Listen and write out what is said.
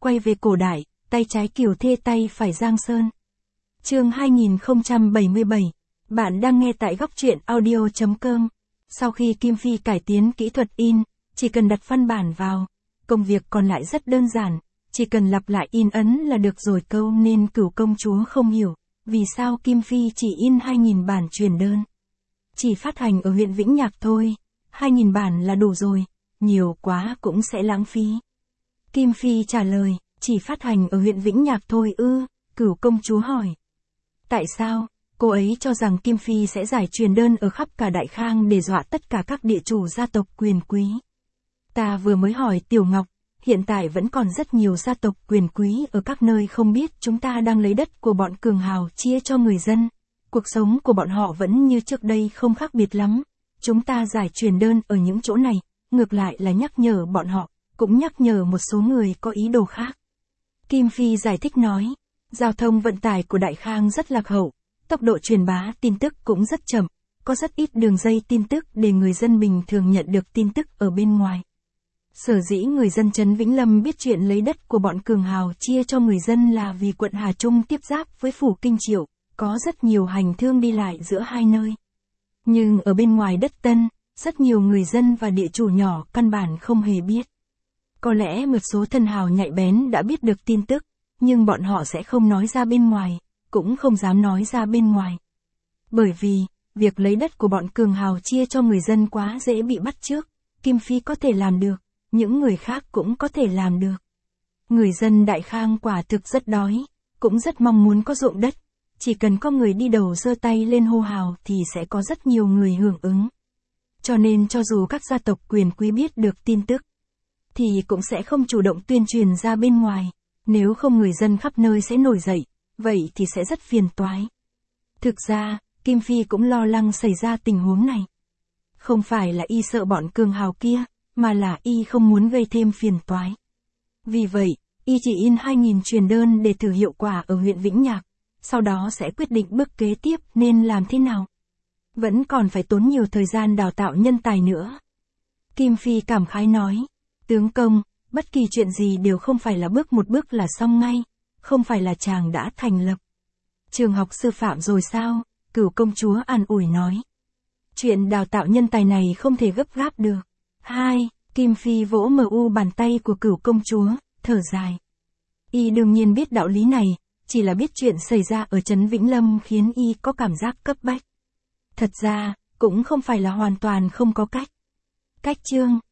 quay về cổ đại, tay trái Kiều Thê tay phải Giang Sơn. Chương 2077. Bạn đang nghe tại góc truyện audio.com. Sau khi Kim Phi cải tiến kỹ thuật in, chỉ cần đặt văn bản vào, công việc còn lại rất đơn giản, chỉ cần lặp lại in ấn là được rồi. Câu nên Cửu công chúa không hiểu, vì sao Kim Phi chỉ in 2.000 bản truyền đơn. Chỉ phát hành ở huyện Vĩnh Nhạc thôi, 2.000 bản là đủ rồi, nhiều quá cũng sẽ lãng phí. Kim Phi trả lời, chỉ phát hành ở huyện Vĩnh Nhạc thôi ư? Cửu công chúa hỏi. Tại sao? Cô ấy cho rằng Kim Phi sẽ giải truyền đơn ở khắp cả Đại Khang để dọa tất cả các địa chủ gia tộc quyền quý. Ta vừa mới hỏi Tiểu Ngọc, hiện tại vẫn còn rất nhiều gia tộc quyền quý ở các nơi không biết chúng ta đang lấy đất của bọn cường hào chia cho người dân. Cuộc sống của bọn họ vẫn như trước đây không khác biệt lắm. Chúng ta giải truyền đơn ở những chỗ này, ngược lại là nhắc nhở bọn họ, cũng nhắc nhở một số người có ý đồ khác. Kim Phi giải thích nói, giao thông vận tải của Đại Khang rất lạc hậu, tốc độ truyền bá tin tức cũng rất chậm, có rất ít đường dây tin tức để người dân bình thường nhận được tin tức ở bên ngoài. Sở dĩ người dân trấn Vĩnh Lâm biết chuyện lấy đất của bọn cường hào chia cho người dân là vì quận Hà Trung tiếp giáp với phủ Kinh Triệu, có rất nhiều hành thương đi lại giữa hai nơi. Nhưng ở bên ngoài đất Tân, rất nhiều người dân và địa chủ nhỏ căn bản không hề biết. Có lẽ một số thân hào nhạy bén đã biết được tin tức, nhưng bọn họ sẽ không nói ra bên ngoài, cũng không dám nói ra bên ngoài. Bởi vì, việc lấy đất của bọn cường hào chia cho người dân quá dễ bị bắt chước, Kim Phi có thể làm được, những người khác cũng có thể làm được. Người dân Đại Khang quả thực rất đói, cũng rất mong muốn có ruộng đất, chỉ cần có người đi đầu giơ tay lên hô hào thì sẽ có rất nhiều người hưởng ứng. Cho nên cho dù các gia tộc quyền quý biết được tin tức, thì cũng sẽ không chủ động tuyên truyền ra bên ngoài, nếu không người dân khắp nơi sẽ nổi dậy, vậy thì sẽ rất phiền toái. Thực ra, Kim Phi cũng lo lắng xảy ra tình huống này. Không phải là y sợ bọn cường hào kia, mà là y không muốn gây thêm phiền toái. Vì vậy, y chỉ in 2.000 truyền đơn để thử hiệu quả ở huyện Vĩnh Nhạc, sau đó sẽ quyết định bước kế tiếp nên làm thế nào. Vẫn còn phải tốn nhiều thời gian đào tạo nhân tài nữa. Kim Phi cảm khái nói, tướng công, bất kỳ chuyện gì đều không phải là bước một bước là xong ngay, không phải là chàng đã thành lập trường học sư phạm rồi sao? Cửu công chúa an ủi nói. Chuyện đào tạo nhân tài này không thể gấp gáp được. Kim Phi vỗ bàn tay của Cửu công chúa, thở dài. Y đương nhiên biết đạo lý này, chỉ là biết chuyện xảy ra ở trấn Vĩnh Lâm khiến y có cảm giác cấp bách. Thật ra, cũng không phải là hoàn toàn không có cách. Cách chương